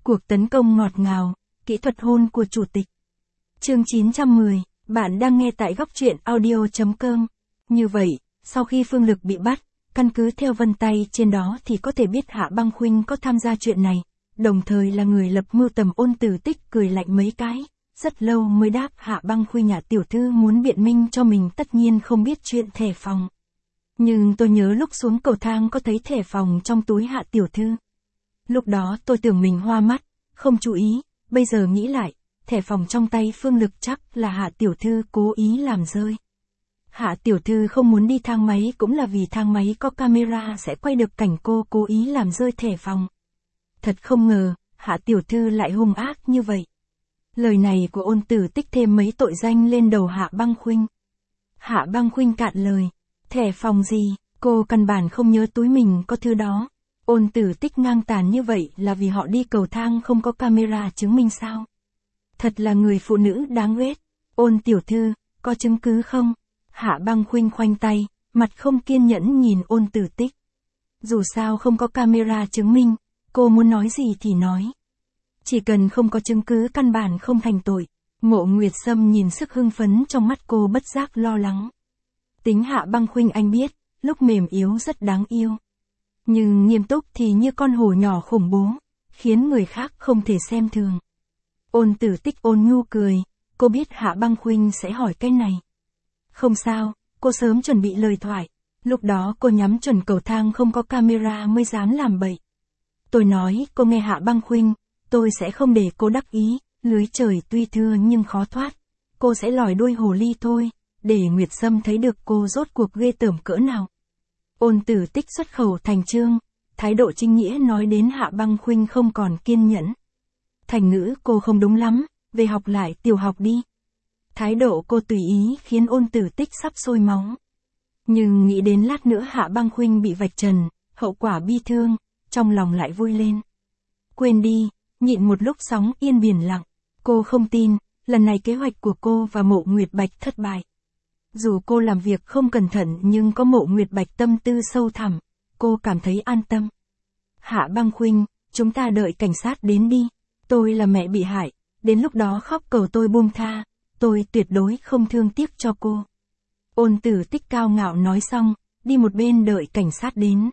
Cuộc tấn công ngọt ngào, kỹ thuật hôn của chủ tịch. Chương 910, bạn đang nghe tại góc truyện audio.com. Như vậy, sau khi Phương Lực bị bắt, căn cứ theo vân tay trên đó thì có thể biết Hạ Băng Khuynh có tham gia chuyện này, đồng thời là người lập mưu tầm. Ôn Tử Tích cười lạnh mấy cái, rất lâu mới đáp. Hạ Băng Khuynh nhà tiểu thư muốn biện minh cho mình tất nhiên không biết chuyện thẻ phòng. Nhưng tôi nhớ lúc xuống cầu thang có thấy thẻ phòng trong túi Hạ tiểu thư. Lúc đó tôi tưởng mình hoa mắt, không chú ý, bây giờ nghĩ lại, thẻ phòng trong tay Phương Lực chắc là Hạ tiểu thư cố ý làm rơi. Hạ tiểu thư không muốn đi thang máy cũng là vì thang máy có camera sẽ quay được cảnh cô cố ý làm rơi thẻ phòng. Thật không ngờ, Hạ tiểu thư lại hung ác như vậy. Lời này của Ôn Tử Tích thêm mấy tội danh lên đầu Hạ Băng Khuynh. Hạ Băng Khuynh cạn lời, thẻ phòng gì, cô căn bản không nhớ túi mình có thứ đó. Ôn Tử Tích ngang tàn như vậy là vì họ đi cầu thang không có camera chứng minh sao? Thật là người phụ nữ đáng ghét. Ôn tiểu thư, có chứng cứ không? Hạ Băng Khuynh khoanh tay, mặt không kiên nhẫn nhìn Ôn Tử Tích. Dù sao không có camera chứng minh, cô muốn nói gì thì nói. Chỉ cần không có chứng cứ căn bản không thành tội. Mộ Nguyệt Sâm nhìn sức hưng phấn trong mắt cô bất giác lo lắng. Tính Hạ Băng Khuynh anh biết, lúc mềm yếu rất đáng yêu. Nhưng nghiêm túc thì như con hổ nhỏ khủng bố, khiến người khác không thể xem thường. Ôn Tử Tích ôn nhu cười, cô biết Hạ Băng Khuynh sẽ hỏi cái này. Không sao, cô sớm chuẩn bị lời thoại, lúc đó cô nhắm chuẩn cầu thang không có camera mới dám làm bậy. Tôi nói, cô nghe Hạ Băng Khuynh, tôi sẽ không để cô đắc ý, lưới trời tuy thưa nhưng khó thoát, cô sẽ lòi đuôi hồ ly thôi, để Nguyệt Sâm thấy được cô rốt cuộc ghê tởm cỡ nào. Ôn Tử Tích xuất khẩu thành chương, thái độ chính nghĩa nói đến Hạ Băng Khuynh không còn kiên nhẫn. Thành ngữ cô không đúng lắm, về học lại tiểu học đi. Thái độ cô tùy ý khiến Ôn Tử Tích sắp sôi máu. Nhưng nghĩ đến lát nữa Hạ Băng Khuynh bị vạch trần, hậu quả bi thương, trong lòng lại vui lên. Quên đi, nhịn một lúc sóng yên biển lặng, cô không tin, lần này kế hoạch của cô và Mộ Nguyệt Bạch thất bại. Dù cô làm việc không cẩn thận nhưng có Mộ Nguyệt Bạch tâm tư sâu thẳm, cô cảm thấy an tâm. Hạ Băng Khuynh, chúng ta đợi cảnh sát đến đi, tôi là mẹ bị hại, đến lúc đó khóc cầu tôi buông tha, tôi tuyệt đối không thương tiếc cho cô. Ôn Tử Tích cao ngạo nói xong, đi một bên đợi cảnh sát đến.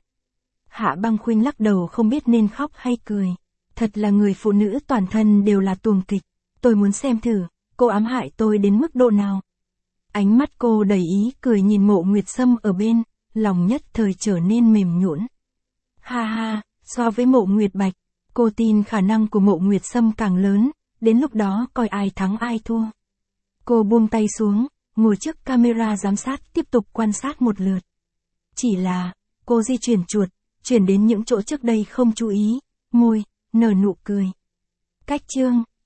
Hạ Băng Khuynh lắc đầu không biết nên khóc hay cười. Thật là người phụ nữ toàn thân đều là tuồng kịch, tôi muốn xem thử, cô ám hại tôi đến mức độ nào. Ánh mắt cô đầy ý cười nhìn Mộ Nguyệt Sâm ở bên, lòng nhất thời trở nên mềm nhũn. Ha ha, so với Mộ Nguyệt Bạch, cô tin khả năng của Mộ Nguyệt Sâm càng lớn, đến lúc đó coi ai thắng ai thua. Cô buông tay xuống, ngồi trước camera giám sát tiếp tục quan sát một lượt. Chỉ là, cô di chuyển chuột, chuyển đến những chỗ trước đây không chú ý, môi, nở nụ cười. Cách chương